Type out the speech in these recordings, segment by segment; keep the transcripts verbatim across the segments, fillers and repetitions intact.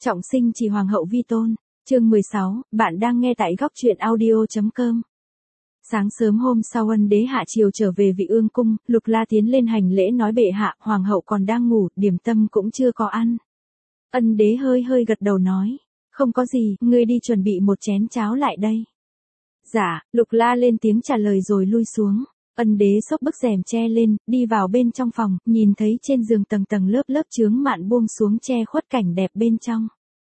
Trọng sinh chỉ hoàng hậu vi tôn. Chương mười sáu, bạn đang nghe tại góc truyện audio.com. Sáng sớm hôm sau ân đế hạ triều trở về Vị Ương cung, Lục La tiến lên hành lễ nói bệ hạ, hoàng hậu còn đang ngủ, điểm tâm cũng chưa có ăn. Ân đế hơi hơi gật đầu nói, không có gì, ngươi đi chuẩn bị một chén cháo lại đây. Dạ, Lục La lên tiếng trả lời rồi lui xuống. Ân đế xốc bức rèm che lên, đi vào bên trong phòng, nhìn thấy trên giường tầng tầng lớp lớp chướng mạn buông xuống che khuất cảnh đẹp bên trong.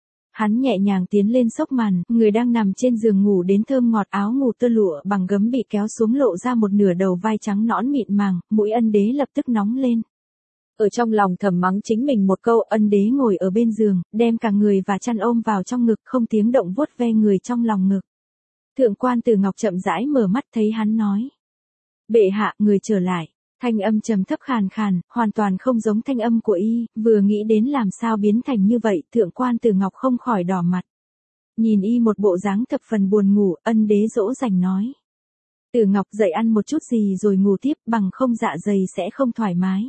Hắn nhẹ nhàng tiến lên xốc màn, người đang nằm trên giường ngủ đến thơm ngọt, áo ngủ tơ lụa bằng gấm bị kéo xuống lộ ra một nửa đầu vai trắng nõn mịn màng, mũi ân đế lập tức nóng lên. Ở trong lòng thầm mắng chính mình một câu, ân đế ngồi ở bên giường, đem cả người và chăn ôm vào trong ngực, không tiếng động vuốt ve người trong lòng ngực. Thượng quan Từ Ngọc chậm rãi mở mắt thấy hắn nói. Bệ hạ, người trở lại. Thanh âm trầm thấp khàn khàn, hoàn toàn không giống thanh âm của y, vừa nghĩ đến làm sao biến thành như vậy, thượng quan Từ Ngọc không khỏi đỏ mặt. Nhìn y một bộ dáng thập phần buồn ngủ, ân đế dỗ dành nói. Từ Ngọc dậy ăn một chút gì rồi ngủ tiếp, bằng không dạ dày sẽ không thoải mái.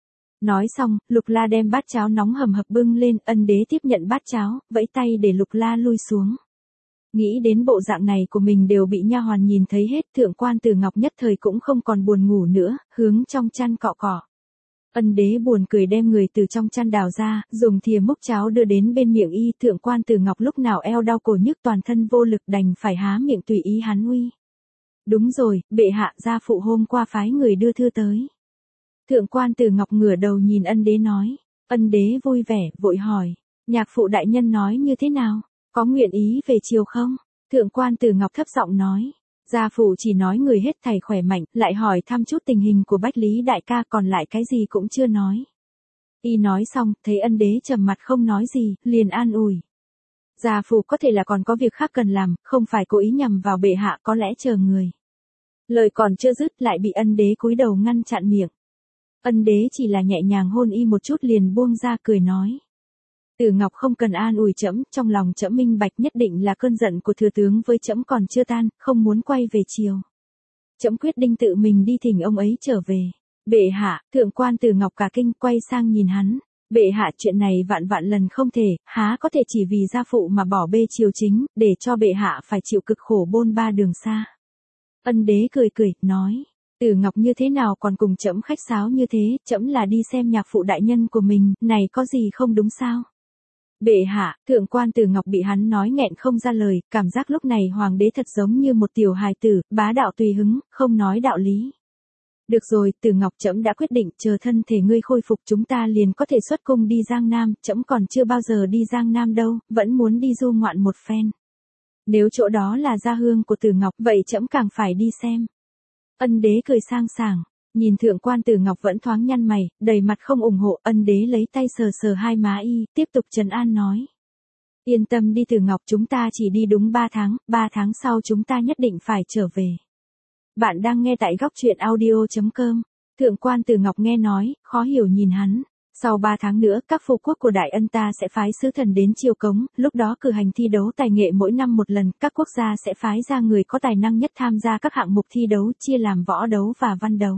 Nói xong, Lục La đem bát cháo nóng hầm hập bưng lên, ân đế tiếp nhận bát cháo, vẫy tay để Lục La lui xuống. Nghĩ đến bộ dạng này của mình đều bị nha hoàn nhìn thấy hết, thượng quan Từ Ngọc nhất thời cũng không còn buồn ngủ nữa, hướng trong chăn cọ cọ. Ân đế buồn cười đem người từ trong chăn đào ra, dùng thìa múc cháo đưa đến bên miệng y, thượng quan Từ Ngọc lúc nào eo đau cổ nhức toàn thân vô lực đành phải há miệng tùy ý hắn uy. Đúng rồi, bệ hạ, gia phụ hôm qua phái người đưa thư tới. Thượng quan Từ Ngọc ngửa đầu nhìn ân đế nói, ân đế vui vẻ, vội hỏi, nhạc phụ đại nhân nói như thế nào? Có nguyện ý về chiều không? Thượng quan Từ Ngọc thấp giọng nói. Gia phụ chỉ nói người hết thảy khỏe mạnh, lại hỏi thăm chút tình hình của Bách Lý đại ca, còn lại cái gì cũng chưa nói. Y nói xong, thấy ân đế trầm mặt không nói gì, liền an ủi. Gia phụ có thể là còn có việc khác cần làm, không phải cố ý nhằm vào bệ hạ, có lẽ chờ người. Lời còn chưa dứt lại bị ân đế cúi đầu ngăn chặn miệng. Ân đế chỉ là nhẹ nhàng hôn y một chút liền buông ra cười nói. Từ Ngọc không cần an ủi trẫm, trong lòng trẫm minh bạch nhất định là cơn giận của thừa tướng với trẫm còn chưa tan, không muốn quay về chiều. Trẫm quyết định tự mình đi thỉnh ông ấy trở về. Bệ hạ, thượng quan Từ Ngọc cả kinh quay sang nhìn hắn. Bệ hạ, chuyện này vạn vạn lần không thể, há có thể chỉ vì gia phụ mà bỏ bê triều chính, để cho bệ hạ phải chịu cực khổ bôn ba đường xa. Ân đế cười cười, nói. Từ Ngọc như thế nào còn cùng trẫm khách sáo như thế, trẫm là đi xem nhạc phụ đại nhân của mình, này có gì không đúng sao? Bệ hạ, thượng quan Từ Ngọc bị hắn nói nghẹn không ra lời, cảm giác lúc này hoàng đế thật giống như một tiểu hài tử, bá đạo tùy hứng, không nói đạo lý. Được rồi, Từ Ngọc, trẫm đã quyết định, chờ thân thể ngươi khôi phục chúng ta liền có thể xuất cung đi Giang Nam, trẫm còn chưa bao giờ đi Giang Nam đâu, vẫn muốn đi du ngoạn một phen. Nếu chỗ đó là gia hương của Từ Ngọc, vậy trẫm càng phải đi xem. Ân đế cười sang sảng. Nhìn thượng quan Từ Ngọc vẫn thoáng nhăn mày, đầy mặt không ủng hộ, ân đế lấy tay sờ sờ hai má y, tiếp tục trấn an nói. Yên tâm đi Từ Ngọc, chúng ta chỉ đi đúng ba tháng, ba tháng sau chúng ta nhất định phải trở về. Bạn đang nghe tại góc truyện audio.com. Thượng quan Từ Ngọc nghe nói, khó hiểu nhìn hắn. Sau ba tháng nữa, các phu quốc của Đại Ân ta sẽ phái sứ thần đến triều cống, lúc đó cử hành thi đấu tài nghệ mỗi năm một lần, các quốc gia sẽ phái ra người có tài năng nhất tham gia các hạng mục thi đấu, chia làm võ đấu và văn đấu.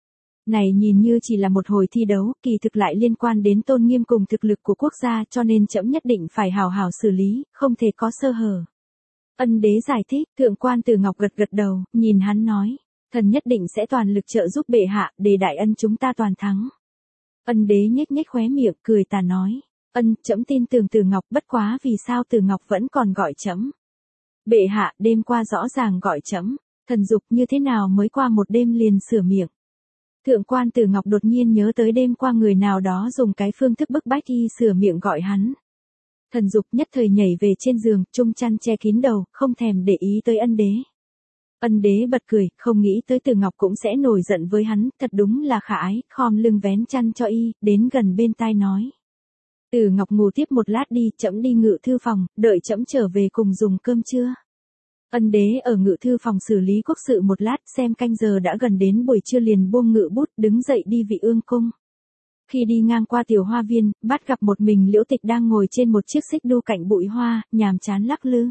Này nhìn như chỉ là một hồi thi đấu, kỳ thực lại liên quan đến tôn nghiêm cùng thực lực của quốc gia, cho nên trẫm nhất định phải hào hào xử lý, không thể có sơ hở. Ân đế giải thích, thượng quan Từ Ngọc gật gật đầu, nhìn hắn nói, thần nhất định sẽ toàn lực trợ giúp bệ hạ, để Đại Ân chúng ta toàn thắng. Ân đế nhếch nhếch khóe miệng, cười tà nói, ân, trẫm tin tưởng Từ Ngọc, bất quá vì sao Từ Ngọc vẫn còn gọi trẫm. Bệ hạ, đêm qua rõ ràng gọi trẫm, thần dục như thế nào mới qua một đêm liền sửa miệng. Thượng quan Từ Ngọc đột nhiên nhớ tới đêm qua người nào đó dùng cái phương thức bức bách y sửa miệng gọi hắn. Thần dục nhất thời nhảy về trên giường, chung chăn che kín đầu, không thèm để ý tới ân đế. Ân đế bật cười, không nghĩ tới Từ Ngọc cũng sẽ nổi giận với hắn, thật đúng là khả ái, khom lưng vén chăn cho y, đến gần bên tai nói. Từ Ngọc ngủ tiếp một lát đi, trẫm đi ngự thư phòng, đợi trẫm trở về cùng dùng cơm trưa. Ân đế ở ngự thư phòng xử lý quốc sự một lát, xem canh giờ đã gần đến buổi trưa liền buông ngự bút, đứng dậy đi Vị Ương cung. Khi đi ngang qua tiểu hoa viên, bắt gặp một mình Liễu Tịch đang ngồi trên một chiếc xích đu cạnh bụi hoa, nhàm chán lắc lư.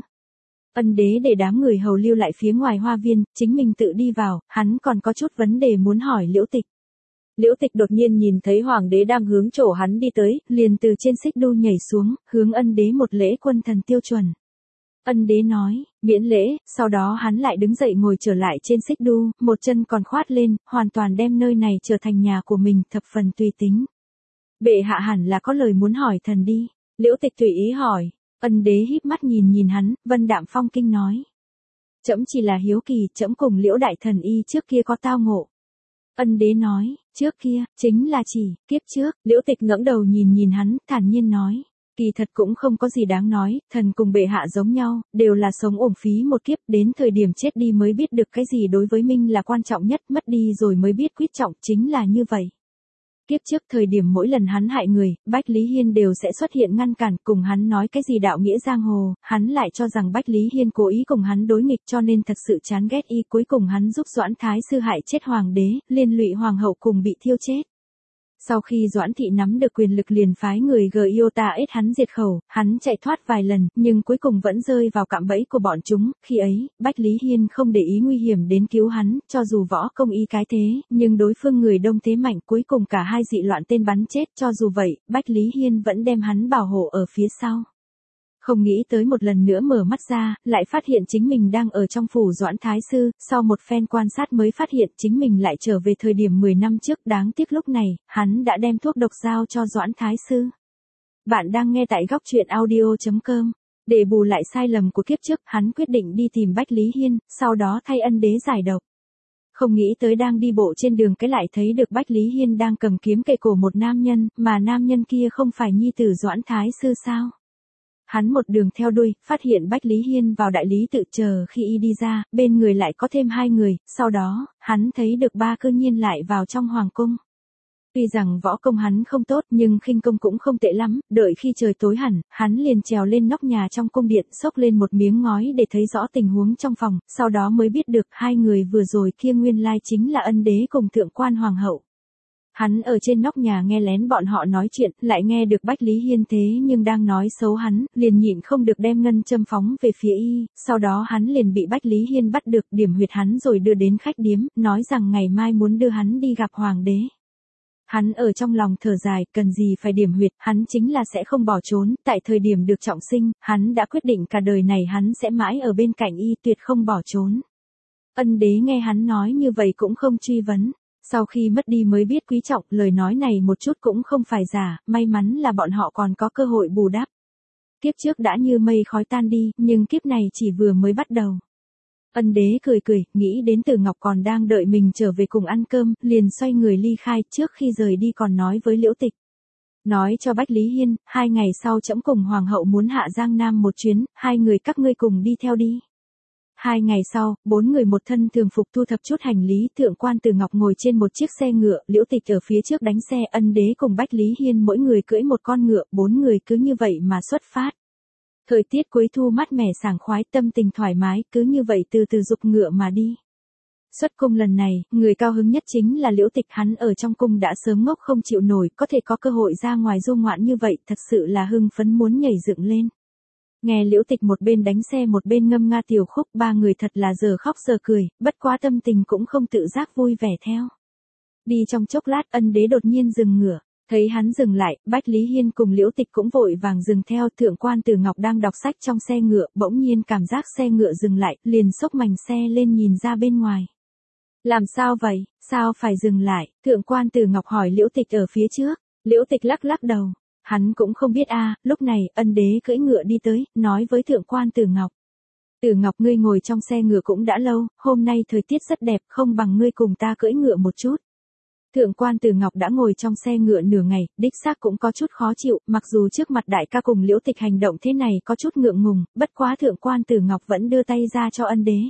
Ân đế để đám người hầu lưu lại phía ngoài hoa viên, chính mình tự đi vào, hắn còn có chút vấn đề muốn hỏi Liễu Tịch. Liễu Tịch đột nhiên nhìn thấy hoàng đế đang hướng chỗ hắn đi tới, liền từ trên xích đu nhảy xuống, hướng ân đế một lễ quân thần tiêu chuẩn. Ân đế nói, miễn lễ, sau đó hắn lại đứng dậy ngồi trở lại trên xích đu, một chân còn khoát lên, hoàn toàn đem nơi này trở thành nhà của mình, thập phần tùy tính. Bệ hạ hẳn là có lời muốn hỏi thần đi. Liễu Tịch tùy ý hỏi. Ân đế híp mắt nhìn nhìn hắn, vân đạm phong kinh nói. Trẫm chỉ là hiếu kỳ, trẫm cùng Liễu đại thần y trước kia có tao ngộ. Ân đế nói, trước kia, chính là chỉ, kiếp trước. Liễu Tịch ngẩng đầu nhìn nhìn hắn, thản nhiên nói. Kỳ thật cũng không có gì đáng nói, thần cùng bệ hạ giống nhau, đều là sống uổng phí một kiếp, đến thời điểm chết đi mới biết được cái gì đối với mình là quan trọng nhất, mất đi rồi mới biết quý trọng, chính là như vậy. Kiếp trước thời điểm mỗi lần hắn hại người, Bách Lý Hiên đều sẽ xuất hiện ngăn cản, cùng hắn nói cái gì đạo nghĩa giang hồ, hắn lại cho rằng Bách Lý Hiên cố ý cùng hắn đối nghịch cho nên thật sự chán ghét y, cuối cùng hắn giúp Doãn Thái Sư hại chết hoàng đế, liên lụy hoàng hậu cùng bị thiêu chết. Sau khi Doãn thị nắm được quyền lực liền phái người gờ yêu ta ết hắn diệt khẩu, hắn chạy thoát vài lần, nhưng cuối cùng vẫn rơi vào cạm bẫy của bọn chúng, khi ấy, Bách Lý Hiên không để ý nguy hiểm đến cứu hắn, cho dù võ công y cái thế, nhưng đối phương người đông thế mạnh, cuối cùng cả hai dị loạn tên bắn chết, cho dù vậy, Bách Lý Hiên vẫn đem hắn bảo hộ ở phía sau. Không nghĩ tới một lần nữa mở mắt ra, lại phát hiện chính mình đang ở trong phủ Doãn Thái Sư, sau một phen quan sát mới phát hiện chính mình lại trở về thời điểm mười năm trước, đáng tiếc lúc này, hắn đã đem thuốc độc giao cho Doãn Thái Sư. Bạn đang nghe tại góc truyện audio chấm com. Để bù lại sai lầm của kiếp trước, hắn quyết định đi tìm Bách Lý Hiên, sau đó thay ân đế giải độc. Không nghĩ tới đang đi bộ trên đường cái lại thấy được Bách Lý Hiên đang cầm kiếm kề cổ một nam nhân, mà nam nhân kia không phải nhi tử Doãn Thái Sư sao? Hắn một đường theo đuôi, phát hiện Bách Lý Hiên vào đại lý tự chờ khi y đi ra, bên người lại có thêm hai người, sau đó, hắn thấy được ba cư nhiên lại vào trong hoàng cung. Tuy rằng võ công hắn không tốt nhưng khinh công cũng không tệ lắm, đợi khi trời tối hẳn, hắn liền trèo lên nóc nhà trong cung điện, xốc lên một miếng ngói để thấy rõ tình huống trong phòng, sau đó mới biết được hai người vừa rồi kia nguyên lai chính là ân đế cùng thượng quan hoàng hậu. Hắn ở trên nóc nhà nghe lén bọn họ nói chuyện, lại nghe được Bách Lý Hiên thế nhưng đang nói xấu hắn, liền nhịn không được đem ngân châm phóng về phía y, sau đó hắn liền bị Bách Lý Hiên bắt được, điểm huyệt hắn rồi đưa đến khách điếm, nói rằng ngày mai muốn đưa hắn đi gặp hoàng đế. Hắn ở trong lòng thở dài, cần gì phải điểm huyệt, hắn chính là sẽ không bỏ trốn, tại thời điểm được trọng sinh, hắn đã quyết định cả đời này hắn sẽ mãi ở bên cạnh y, tuyệt không bỏ trốn. Ân đế nghe hắn nói như vậy cũng không truy vấn. Sau khi mất đi mới biết quý trọng, lời nói này một chút cũng không phải giả, may mắn là bọn họ còn có cơ hội bù đắp. Kiếp trước đã như mây khói tan đi, nhưng kiếp này chỉ vừa mới bắt đầu. Ân đế cười cười, nghĩ đến Từ Ngọc còn đang đợi mình trở về cùng ăn cơm, liền xoay người ly khai, trước khi rời đi còn nói với Liễu Tịch. Nói cho Bách Lý Hiên, hai ngày sau trẫm cùng hoàng hậu muốn hạ Giang Nam một chuyến, hai người các ngươi cùng đi theo đi. Hai ngày sau, bốn người một thân thường phục thu thập chút hành lý, thượng quan Từ Ngọc ngồi trên một chiếc xe ngựa, Liễu Tịch ở phía trước đánh xe, ân đế cùng Bách Lý Hiên mỗi người cưỡi một con ngựa, bốn người cứ như vậy mà xuất phát. Thời tiết cuối thu mát mẻ sảng khoái, tâm tình thoải mái, cứ như vậy từ từ dục ngựa mà đi. Xuất cung lần này, người cao hứng nhất chính là Liễu Tịch, hắn ở trong cung đã sớm ngốc không chịu nổi, có thể có cơ hội ra ngoài du ngoạn như vậy, thật sự là hưng phấn muốn nhảy dựng lên. Nghe Liễu Tịch một bên đánh xe một bên ngâm nga tiểu khúc, ba người thật là giờ khóc giờ cười, bất quá tâm tình cũng không tự giác vui vẻ theo. Đi trong chốc lát, ân đế đột nhiên dừng ngựa, thấy hắn dừng lại, Bách Lý Hiên cùng Liễu Tịch cũng vội vàng dừng theo, thượng quan Từ Ngọc đang đọc sách trong xe ngựa, bỗng nhiên cảm giác xe ngựa dừng lại, liền xốc mành xe lên nhìn ra bên ngoài. Làm sao vậy, sao phải dừng lại, thượng quan Từ Ngọc hỏi Liễu Tịch ở phía trước, Liễu Tịch lắc lắc đầu. Hắn cũng không biết a. À, lúc này, ân đế cưỡi ngựa đi tới, nói với thượng quan Từ Ngọc. Từ Ngọc, ngươi ngồi trong xe ngựa cũng đã lâu, hôm nay thời tiết rất đẹp, không bằng ngươi cùng ta cưỡi ngựa một chút. Thượng quan Từ Ngọc đã ngồi trong xe ngựa nửa ngày, đích xác cũng có chút khó chịu, mặc dù trước mặt đại ca cùng Liễu Tịch hành động thế này có chút ngượng ngùng, bất quá thượng quan Từ Ngọc vẫn đưa tay ra cho ân đế.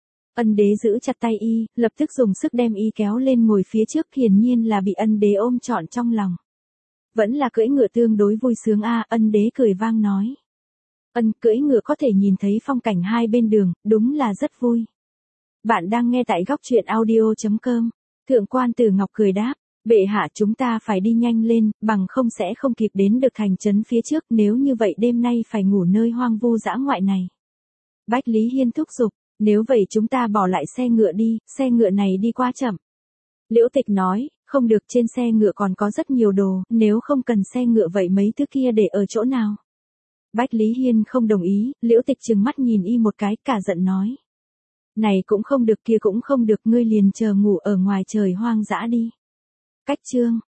Ân đế giữ chặt tay y, lập tức dùng sức đem y kéo lên ngồi phía trước, hiển nhiên là bị ân đế ôm trọn trong lòng. Vẫn là cưỡi ngựa tương đối vui sướng a. À, ân đế cười vang nói. Ân, cưỡi ngựa có thể nhìn thấy phong cảnh hai bên đường, đúng là rất vui. Bạn đang nghe tại góc truyện audio chấm com. Thượng quan Từ Ngọc cười đáp, bệ hạ chúng ta phải đi nhanh lên, bằng không sẽ không kịp đến được thành trấn phía trước, nếu như vậy đêm nay phải ngủ nơi hoang vu dã ngoại này. Bách Lý Hiên thúc giục, nếu vậy chúng ta bỏ lại xe ngựa đi, xe ngựa này đi quá chậm. Liễu Tịch nói, Không được, trên xe ngựa còn có rất nhiều đồ, nếu không cần xe ngựa vậy mấy thứ kia để ở chỗ nào? Bách Lý Hiên không đồng ý, Liễu Tịch trừng mắt nhìn y một cái, cả giận nói. Này cũng không được kia cũng không được, ngươi liền chờ ngủ ở ngoài trời hoang dã đi. Cách chương